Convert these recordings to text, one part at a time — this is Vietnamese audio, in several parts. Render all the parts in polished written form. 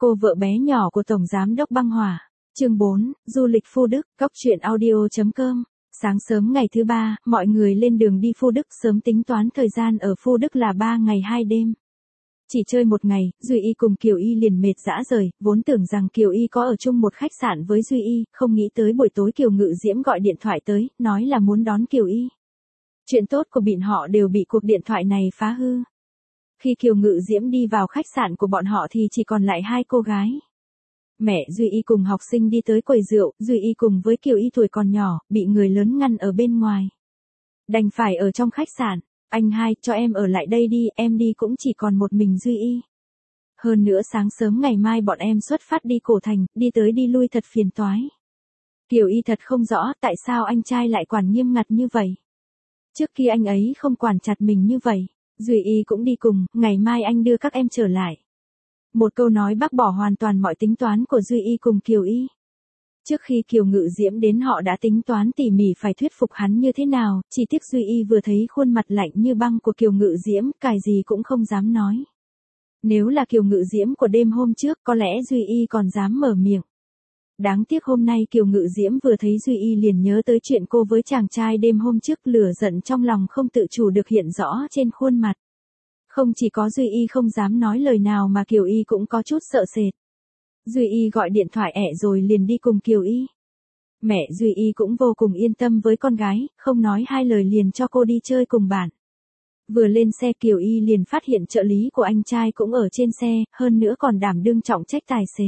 Cô vợ bé nhỏ của Tổng Giám đốc Băng Hỏa. Chương 4, Du lịch Phu Đức, Cóc truyện audio.com. Sáng sớm ngày thứ ba, mọi người lên đường đi Phu Đức, sớm tính toán thời gian ở Phu Đức là 3 ngày 2 đêm. Chỉ chơi một ngày, Duy Y cùng Kiều Y liền mệt rã rời, vốn tưởng rằng Kiều Y có ở chung một khách sạn với Duy Y, không nghĩ tới buổi tối Kiều Ngự Diễm gọi điện thoại tới, nói là muốn đón Kiều Y. Chuyện tốt của bọn họ đều bị cuộc điện thoại này phá hư. Khi Kiều Ngự Diễm đi vào khách sạn của bọn họ thì chỉ còn lại hai cô gái. Mẹ Duy Y cùng học sinh đi tới quầy rượu, Duy Y cùng với Kiều Y tuổi còn nhỏ, bị người lớn ngăn ở bên ngoài. Đành phải ở trong khách sạn. Anh hai, cho em ở lại đây đi, em đi cũng chỉ còn một mình Duy Y. Hơn nữa sáng sớm ngày mai bọn em xuất phát đi Cổ Thành, đi tới đi lui thật phiền toái. Kiều Y thật không rõ tại sao anh trai lại quản nghiêm ngặt như vậy. Trước khi anh ấy không quản chặt mình như vậy. Duy Y cũng đi cùng, ngày mai anh đưa các em trở lại. Một câu nói bác bỏ hoàn toàn mọi tính toán của Duy Y cùng Kiều Y. Trước khi Kiều Ngự Diễm đến họ đã tính toán tỉ mỉ phải thuyết phục hắn như thế nào, chỉ tiếc Duy Y vừa thấy khuôn mặt lạnh như băng của Kiều Ngự Diễm, cài gì cũng không dám nói. Nếu là Kiều Ngự Diễm của đêm hôm trước, có lẽ Duy Y còn dám mở miệng. Đáng tiếc hôm nay Kiều Ngự Diễm vừa thấy Duy Y liền nhớ tới chuyện cô với chàng trai đêm hôm trước, lửa giận trong lòng không tự chủ được hiện rõ trên khuôn mặt. Không chỉ có Duy Y không dám nói lời nào mà Kiều Y cũng có chút sợ sệt. Duy Y gọi điện thoại rồi liền đi cùng Kiều Y. Mẹ Duy Y cũng vô cùng yên tâm với con gái, không nói hai lời liền cho cô đi chơi cùng bạn. Vừa lên xe Kiều Y liền phát hiện trợ lý của anh trai cũng ở trên xe, hơn nữa còn đảm đương trọng trách tài xế.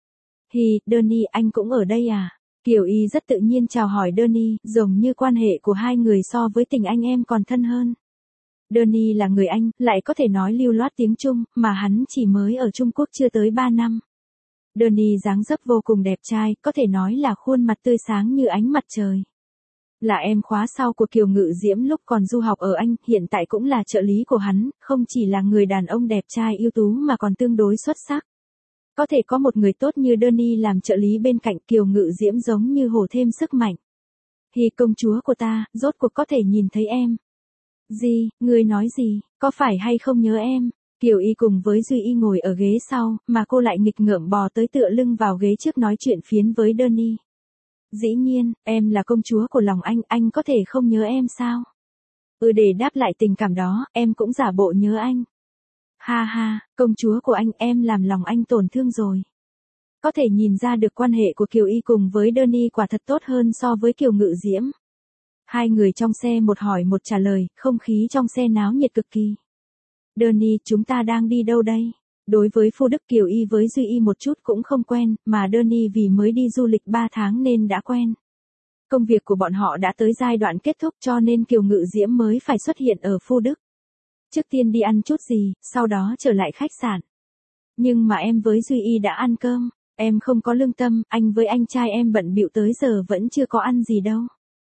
Donnie, anh cũng ở đây à? Kiều Y rất tự nhiên chào hỏi Donnie, giống như quan hệ của hai người so với tình anh em còn thân hơn. Donnie là người Anh, lại có thể nói lưu loát tiếng Trung, mà hắn chỉ mới ở Trung Quốc chưa tới 3 năm. Donnie dáng dấp vô cùng đẹp trai, có thể nói là khuôn mặt tươi sáng như ánh mặt trời. Là em khóa sau của Kiều Ngự Diễm lúc còn du học ở Anh, hiện tại cũng là trợ lý của hắn, không chỉ là người đàn ông đẹp trai ưu tú mà còn tương đối xuất sắc. Có thể có một người tốt như Donnie làm trợ lý bên cạnh Kiều Ngự Diễm giống như hổ thêm sức mạnh. Công chúa của ta, rốt cuộc có thể nhìn thấy em. Gì, ngươi nói gì, có phải hay không nhớ em? Kiều Y cùng với Duy Y ngồi ở ghế sau, mà cô lại nghịch ngợm bò tới tựa lưng vào ghế trước nói chuyện phiến với Donnie. Dĩ nhiên, em là công chúa của lòng anh có thể không nhớ em sao? Để đáp lại tình cảm đó, em cũng giả bộ nhớ anh. Ha ha, công chúa của anh, em làm lòng anh tổn thương rồi. Có thể nhìn ra được quan hệ của Kiều Y cùng với Donnie quả thật tốt hơn so với Kiều Ngự Diễm. Hai người trong xe một hỏi một trả lời, không khí trong xe náo nhiệt cực kỳ. Donnie, chúng ta đang đi đâu đây? Đối với Phu Đức, Kiều Y với Duy Y một chút cũng không quen, mà Donnie vì mới đi du lịch 3 tháng nên đã quen. Công việc của bọn họ đã tới giai đoạn kết thúc cho nên Kiều Ngự Diễm mới phải xuất hiện ở Phu Đức. Trước tiên đi ăn chút gì, sau đó trở lại khách sạn. Nhưng mà em với Duy Y đã ăn cơm, em không có lương tâm, anh với anh trai em bận bịu tới giờ vẫn chưa có ăn gì đâu.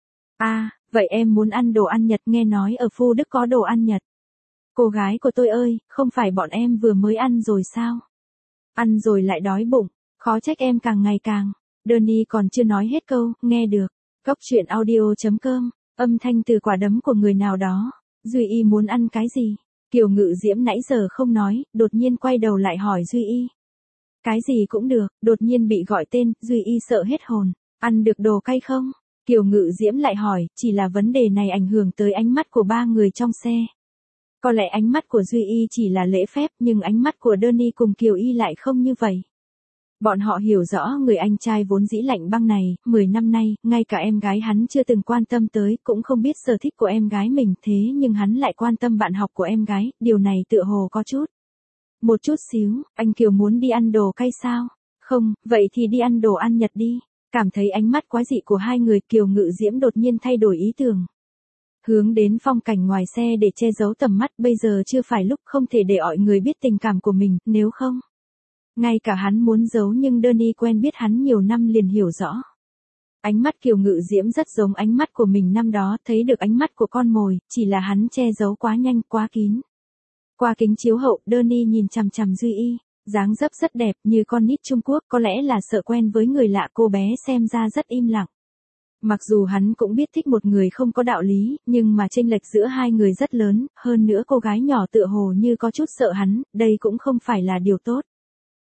Vậy em muốn ăn đồ ăn Nhật, nghe nói ở Phu Đức có đồ ăn Nhật. Cô gái của tôi ơi, không phải bọn em vừa mới ăn rồi sao? Ăn rồi lại đói bụng, khó trách em càng ngày càng. Donnie còn chưa nói hết câu, nghe được. Cóc truyện audio.com, âm thanh từ quả đấm của người nào đó. Duy Y muốn ăn cái gì? Kiều Ngự Diễm nãy giờ không nói, đột nhiên quay đầu lại hỏi Duy Y. Cái gì cũng được, đột nhiên bị gọi tên, Duy Y sợ hết hồn. Ăn được đồ cay không? Kiều Ngự Diễm lại hỏi, chỉ là vấn đề này ảnh hưởng tới ánh mắt của ba người trong xe. Có lẽ ánh mắt của Duy Y chỉ là lễ phép, nhưng ánh mắt của Donnie cùng Kiều Y lại không như vậy. Bọn họ hiểu rõ người anh trai vốn dĩ lạnh băng này, 10 năm nay, ngay cả em gái hắn chưa từng quan tâm tới, cũng không biết sở thích của em gái mình, thế nhưng hắn lại quan tâm bạn học của em gái, điều này tựa hồ có chút. Một chút xíu, anh Kiều muốn đi ăn đồ cay sao? Không, vậy thì đi ăn đồ ăn Nhật đi. Cảm thấy ánh mắt quái dị của hai người, Kiều Ngự Diễm đột nhiên thay đổi ý tưởng. Hướng đến phong cảnh ngoài xe để che giấu tầm mắt, bây giờ chưa phải lúc, không thể để mọi người biết tình cảm của mình, nếu không. Ngay cả hắn muốn giấu nhưng Donnie quen biết hắn nhiều năm liền hiểu rõ. Ánh mắt Kiều Ngự Diễm rất giống ánh mắt của mình năm đó, thấy được ánh mắt của con mồi, chỉ là hắn che giấu quá nhanh, quá kín. Qua kính chiếu hậu, Donnie nhìn chằm chằm Duy Y. Dáng dấp rất đẹp như con nít Trung Quốc, có lẽ là sợ quen với người lạ, cô bé xem ra rất im lặng. Mặc dù hắn cũng biết thích một người không có đạo lý, nhưng mà chênh lệch giữa hai người rất lớn, hơn nữa cô gái nhỏ tựa hồ như có chút sợ hắn, đây cũng không phải là điều tốt.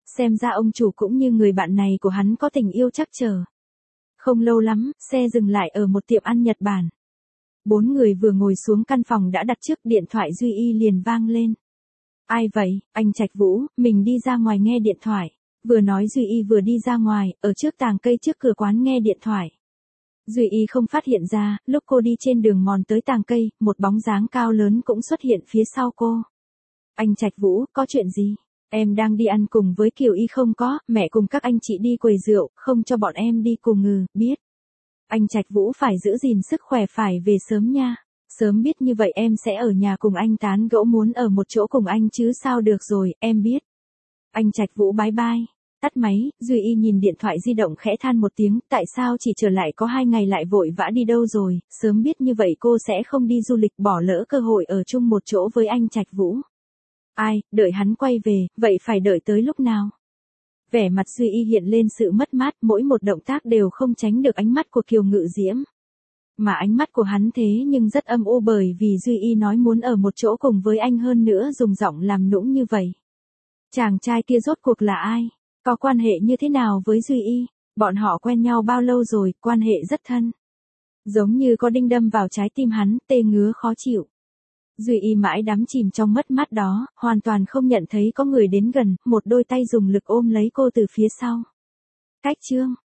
Xem ra ông chủ cũng như người bạn này của hắn có tình yêu chắc chờ. Không lâu lắm, xe dừng lại ở một tiệm ăn Nhật Bản. 4 người vừa ngồi xuống căn phòng đã đặt trước, điện thoại Duy Y liền vang lên. Ai vậy? Anh Trạch Vũ, mình đi ra ngoài nghe điện thoại. Vừa nói Duy Y vừa đi ra ngoài, ở trước tàng cây trước cửa quán nghe điện thoại. Duy Y không phát hiện ra, lúc cô đi trên đường mòn tới tàng cây, một bóng dáng cao lớn cũng xuất hiện phía sau cô. Anh Trạch Vũ, có chuyện gì? Em đang đi ăn cùng với Kiều Y không có, mẹ cùng các anh chị đi quầy rượu, không cho bọn em đi cùng biết. Anh Trạch Vũ phải giữ gìn sức khỏe, phải về sớm nha. Sớm biết như vậy em sẽ ở nhà cùng anh tán gẫu, muốn ở một chỗ cùng anh chứ sao được rồi, em biết. Anh Trạch Vũ bye bye. Tắt máy, Duy Y nhìn điện thoại di động khẽ than một tiếng, tại sao chỉ trở lại có 2 ngày lại vội vã đi đâu rồi, sớm biết như vậy cô sẽ không đi du lịch, bỏ lỡ cơ hội ở chung một chỗ với anh Trạch Vũ. Ai, đợi hắn quay về, vậy phải đợi tới lúc nào? Vẻ mặt Duy Y hiện lên sự mất mát, mỗi một động tác đều không tránh được ánh mắt của Kiều Ngự Diễm. Mà ánh mắt của hắn thế nhưng rất âm u, bởi vì Duy Y nói muốn ở một chỗ cùng với anh, hơn nữa dùng giọng làm nũng như vậy. Chàng trai kia rốt cuộc là ai? Có quan hệ như thế nào với Duy Y? Bọn họ quen nhau bao lâu rồi, quan hệ rất thân. Giống như có đinh đâm vào trái tim hắn, tê ngứa khó chịu. Duy Y mãi đắm chìm trong mất mát đó, hoàn toàn không nhận thấy có người đến gần, một đôi tay dùng lực ôm lấy cô từ phía sau. Cách chương